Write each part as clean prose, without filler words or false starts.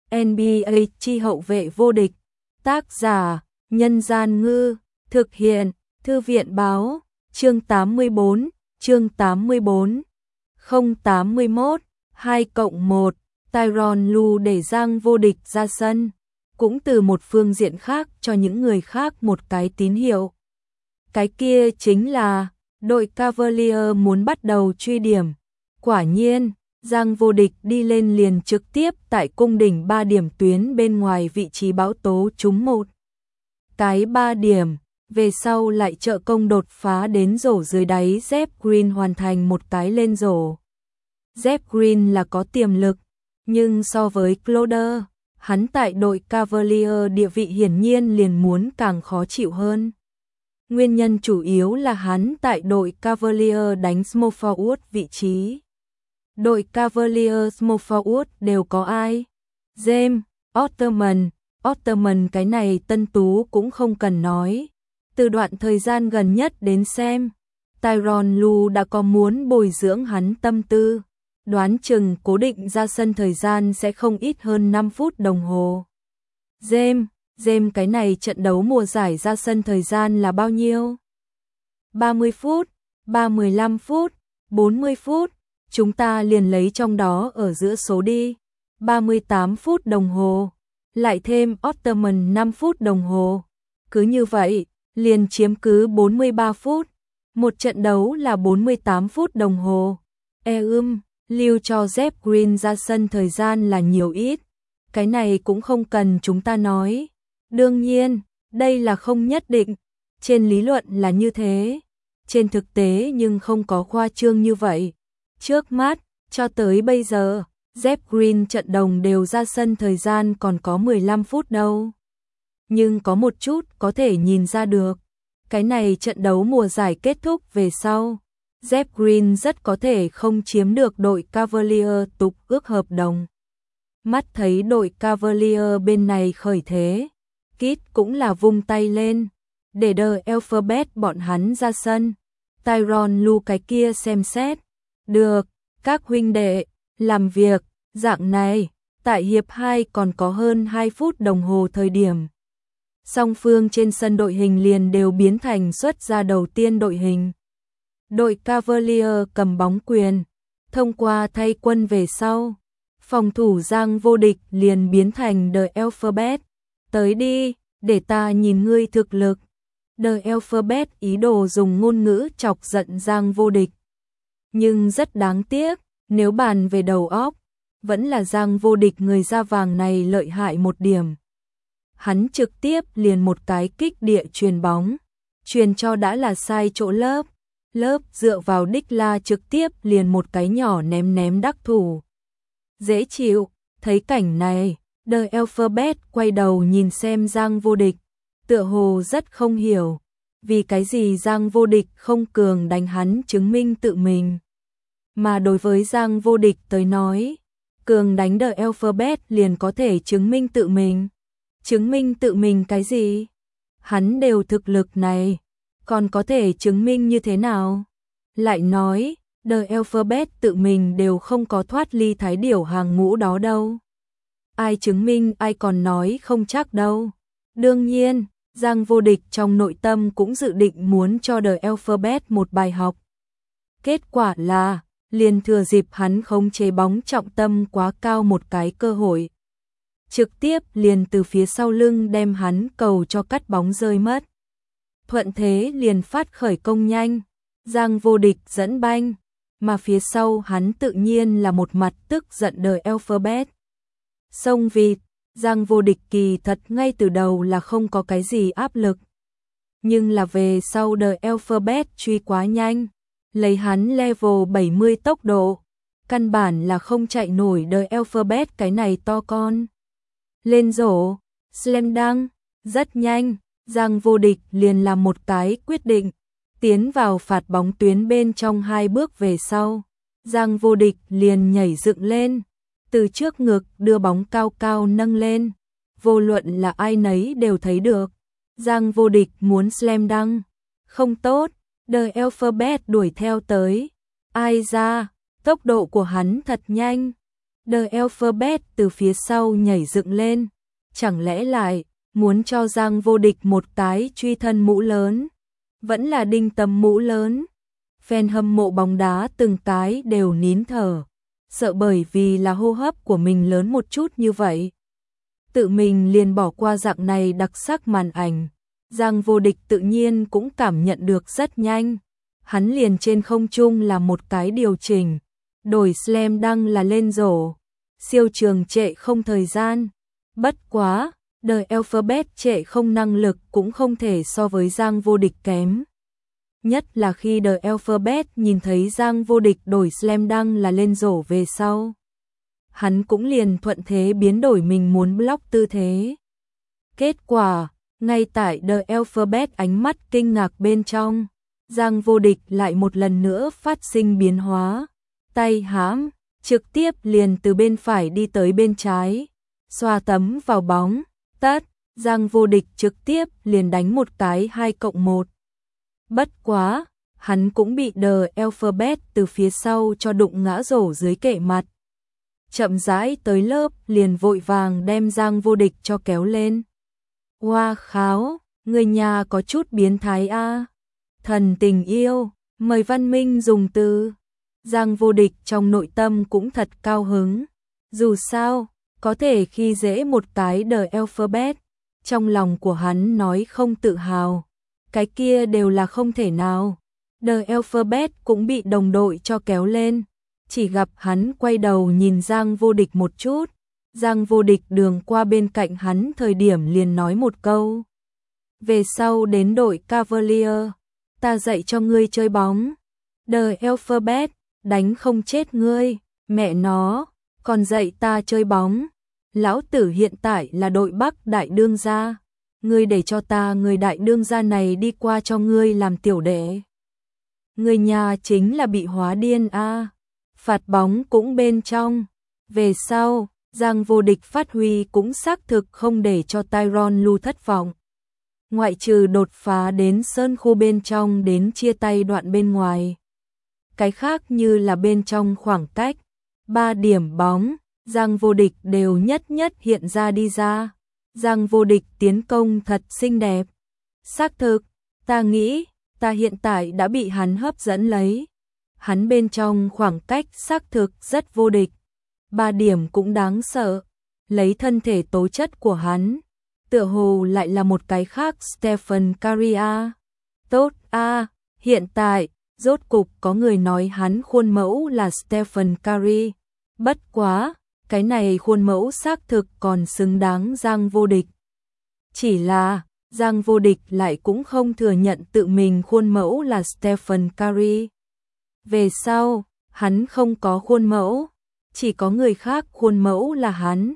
NBA chi hậu vệ vô địch. Tác giả: Nhân Gian Ngư. Thực hiện: Thư viện Báo. Chương 84. Chương 84. 081 2+1. Tyronn Lue để Giang vô địch ra sân, cũng từ một phương diện khác cho những người khác một cái tín hiệu. Cái kia chính là đội Cavalier muốn bắt đầu truy điểm. Quả nhiên, Giang vô địch đi lên liền trực tiếp tại cung đỉnh 3 điểm tuyến bên ngoài vị trí bão tố trúng một cái 3 điểm, về sau lại trợ công đột phá đến rổ dưới đáy. Jeff Green hoàn thành một cái lên rổ. Jeff Green là có tiềm lực, nhưng so với Crowder, hắn tại đội Cavalier địa vị hiển nhiên liền muốn càng khó chịu hơn. Nguyên nhân chủ yếu là hắn tại đội Cavalier đánh small forward vị trí. Đội Cavalier small forward đều có ai? James Ottoman, cái này Tân Tú cũng không cần nói. Từ đoạn thời gian gần nhất đến xem, Tyronn Lue đã có muốn bồi dưỡng hắn tâm tư. Đoán chừng cố định ra sân thời gian sẽ không ít hơn 5 phút đồng hồ. James, cái này trận đấu mùa giải ra sân thời gian là bao nhiêu? 30 phút, 35 phút, 40 phút, chúng ta liền lấy trong đó ở giữa số đi. 38 phút đồng hồ, lại thêm Ottoman 5 phút đồng hồ. Cứ như vậy, liền chiếm cứ 43 phút. Một trận đấu là 48 phút đồng hồ. Lưu cho Jeff Green ra sân thời gian là nhiều ít. Cái này cũng không cần chúng ta nói. Đương nhiên, đây là không nhất định. Trên lý luận là như thế. Trên thực tế nhưng không có khoa trương như vậy. Trước mắt, cho tới bây giờ, Jeff Green trận đồng đều ra sân thời gian còn có 15 phút đâu. Nhưng có một chút có thể nhìn ra được. Cái này trận đấu mùa giải kết thúc về sau, Jeff Green rất có thể không chiếm được đội Cavalier tục ước hợp đồng. Mắt thấy đội Cavalier bên này khởi thế, Kit cũng là vung tay lên, để The Alphabet bọn hắn ra sân. Tyronn Lue cái kia xem xét. Được, các huynh đệ, làm việc, dạng này, tại hiệp 2 còn có hơn 2 phút đồng hồ thời điểm. Song phương trên sân đội hình liền đều biến thành xuất ra đầu tiên đội hình. Đội Cavalier cầm bóng quyền, thông qua thay quân về sau. Phòng thủ Giang vô địch liền biến thành The Alphabet. Tới đi, để ta nhìn ngươi thực lực. The Alphabet ý đồ dùng ngôn ngữ chọc giận Giang vô địch. Nhưng rất đáng tiếc, nếu bàn về đầu óc, vẫn là Giang vô địch người da vàng này lợi hại một điểm. Hắn trực tiếp liền một cái kích địa truyền bóng, truyền cho đã là sai chỗ lớp. Lớp dựa vào đích la trực tiếp liền một cái nhỏ ném đắc thủ. Dễ chịu, thấy cảnh này, The Alphabet quay đầu nhìn xem Giang vô địch, tựa hồ rất không hiểu, vì cái gì Giang vô địch không cường đánh hắn chứng minh tự mình. Mà đối với Giang vô địch tới nói, cường đánh The Alphabet liền có thể chứng minh tự mình. Chứng minh tự mình cái gì? Hắn đều thực lực này, còn có thể chứng minh như thế nào? Lại nói, The Alphabet tự mình đều không có thoát ly thái điểu hàng ngũ đó đâu. Ai chứng minh ai còn nói không chắc đâu. Đương nhiên, Giang vô địch trong nội tâm cũng dự định muốn cho The Alphabet một bài học. Kết quả là, liền thừa dịp hắn khống chế bóng trọng tâm quá cao một cái cơ hội. Trực tiếp liền từ phía sau lưng đem hắn cầu cho cắt bóng rơi mất. Thuận thế liền phát khởi công nhanh, Giang vô địch dẫn banh, mà phía sau hắn tự nhiên là một mặt tức giận The Alphabet. Xông vịt, Giang vô địch kỳ thật ngay từ đầu là không có cái gì áp lực. Nhưng là về sau The Alphabet truy quá nhanh, lấy hắn level 70 tốc độ, căn bản là không chạy nổi The Alphabet cái này to con. Lên rổ, slam dunk, rất nhanh, Giang vô địch liền làm một cái quyết định, tiến vào phạt bóng tuyến bên trong 2 bước về sau. Giang vô địch liền nhảy dựng lên, từ trước ngực đưa bóng cao cao nâng lên. Vô luận là ai nấy đều thấy được, Giang vô địch muốn slam dunk. Không tốt, The Alphabet đuổi theo tới. Ai ra, tốc độ của hắn thật nhanh. The Alphabet từ phía sau nhảy dựng lên. Chẳng lẽ lại muốn cho Giang Vô Địch một cái truy thân mũ lớn? Vẫn là đinh tầm mũ lớn. Fan hâm mộ bóng đá từng cái đều nín thở, sợ bởi vì là hô hấp của mình lớn một chút như vậy. Tự mình liền bỏ qua dạng này đặc sắc màn ảnh. Giang Vô Địch tự nhiên cũng cảm nhận được rất nhanh. Hắn liền trên không trung là một cái điều chỉnh, đổi slam dunk là lên rổ. Siêu trường trệ không thời gian. Bất quá, The Alphabet trệ không năng lực cũng không thể so với Giang Vô Địch kém. Nhất là khi The Alphabet nhìn thấy Giang Vô Địch đổi slam dunk là lên rổ về sau. Hắn cũng liền thuận thế biến đổi mình muốn block tư thế. Kết quả, ngay tại The Alphabet ánh mắt kinh ngạc bên trong, Giang Vô Địch lại một lần nữa phát sinh biến hóa. Tay hãm, trực tiếp liền từ bên phải đi tới bên trái, xoa tấm vào bóng, tát, Giang Vô Địch trực tiếp liền đánh một cái 2+1. Bất quá, hắn cũng bị The Alphabet từ phía sau cho đụng ngã rổ dưới kệ mặt. Chậm rãi tới lớp liền vội vàng đem Giang Vô Địch cho kéo lên. Hoa kháo, người nhà có chút biến thái a. Thần tình yêu, mời Văn Minh dùng từ. Giang Vô Địch trong nội tâm cũng thật cao hứng. Dù sao, có thể khi dễ một cái The Alphabet, trong lòng của hắn nói không tự hào. Cái kia đều là không thể nào. The Alphabet cũng bị đồng đội cho kéo lên. Chỉ gặp hắn quay đầu nhìn Giang Vô Địch một chút. Giang Vô Địch đường qua bên cạnh hắn thời điểm liền nói một câu. Về sau đến đội Cavalier, ta dạy cho ngươi chơi bóng. The Alphabet, đánh không chết ngươi, mẹ nó, còn dạy ta chơi bóng. Lão tử hiện tại là đội Bắc đại đương gia. Ngươi để cho ta người đại đương gia này đi qua cho ngươi làm tiểu đệ. Người nhà chính là bị hóa điên a. Phạt bóng cũng bên trong. Về sau, Giang Vô Địch phát huy cũng xác thực không để cho Tyronn Lue thất vọng. Ngoại trừ đột phá đến sơn khu bên trong đến chia tay đoạn bên ngoài. Cái khác như là bên trong khoảng cách, 3 điểm bóng, Giang Vô Địch đều nhất nhất hiện ra đi ra. Giang Vô Địch tiến công thật xinh đẹp. Xác thực, ta nghĩ, ta hiện tại đã bị hắn hấp dẫn lấy. Hắn bên trong khoảng cách xác thực rất vô địch. 3 điểm cũng đáng sợ. Lấy thân thể tố chất của hắn, tựa hồ lại là một cái khác Stephen Curry a. Tốt a, hiện tại, rốt cục có người nói hắn khuôn mẫu là Stephen Curry. Bất quá, cái này khuôn mẫu xác thực còn xứng đáng Giang Vô Địch. Chỉ là, Giang Vô Địch lại cũng không thừa nhận tự mình khuôn mẫu là Stephen Curry. Về sau, hắn không có khuôn mẫu, chỉ có người khác khuôn mẫu là hắn.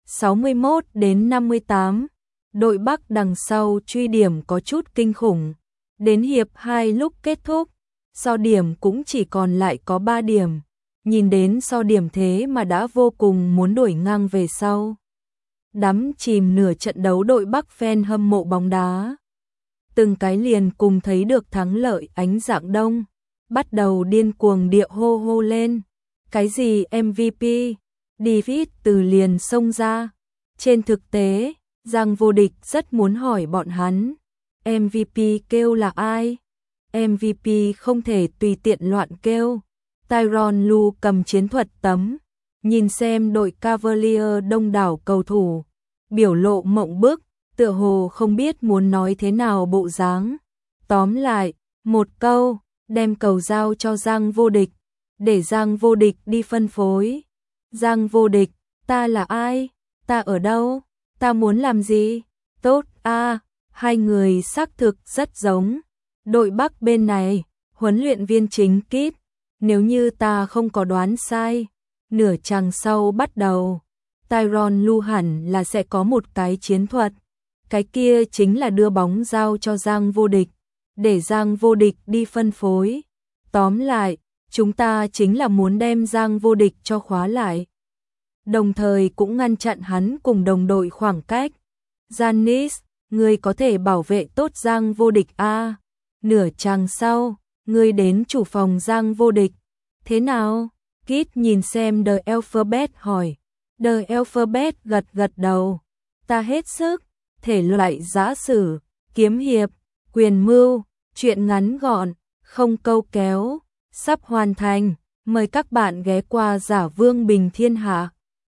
61 đến 58, đội Bắc đằng sau truy điểm có chút kinh khủng. Đến hiệp 2 lúc kết thúc, so điểm cũng chỉ còn lại có 3 điểm. Nhìn đến so điểm thế mà đã vô cùng muốn đuổi ngang về sau. Đắm chìm nửa trận đấu đội Bắc fan hâm mộ bóng đá. Từng cái liền cùng thấy được thắng lợi ánh dạng đông. Bắt đầu điên cuồng địa hô hô lên. Cái gì MVP? David từ liền xông ra. Trên thực tế, Giang Vô Địch rất muốn hỏi bọn hắn. MVP kêu là ai? MVP không thể tùy tiện loạn kêu. Tyronn Lue cầm chiến thuật tấm, nhìn xem đội Cavalier đông đảo cầu thủ, biểu lộ mộng bức, tựa hồ không biết muốn nói thế nào bộ dáng. Tóm lại, một câu, đem cầu giao cho Giang Vô Địch, để Giang Vô Địch đi phân phối. Giang Vô Địch, ta là ai? Ta ở đâu? Ta muốn làm gì? Tốt a, hai người xác thực rất giống. Đội Bắc bên này, huấn luyện viên chính Kit. Nếu như ta không có đoán sai, nửa chặng sau bắt đầu, Tyronn Lue hẳn là sẽ có một cái chiến thuật. Cái kia chính là đưa bóng giao cho Giang Vô Địch, để Giang Vô Địch đi phân phối. Tóm lại, chúng ta chính là muốn đem Giang Vô Địch cho khóa lại. Đồng thời cũng ngăn chặn hắn cùng đồng đội khoảng cách. Giannis, ngươi có thể bảo vệ tốt Giang Vô Địch a. Nửa chặng sau, ngươi đến chủ phòng Giang Vô Địch. Thế nào? Kit nhìn xem The Alphabet hỏi. The Alphabet gật gật đầu. Ta hết sức. Thể loại giã sử, kiếm hiệp, quyền mưu, truyện ngắn gọn, không câu kéo. Sắp hoàn thành. Mời các bạn ghé qua Giả Vương Bình Thiên Hạ.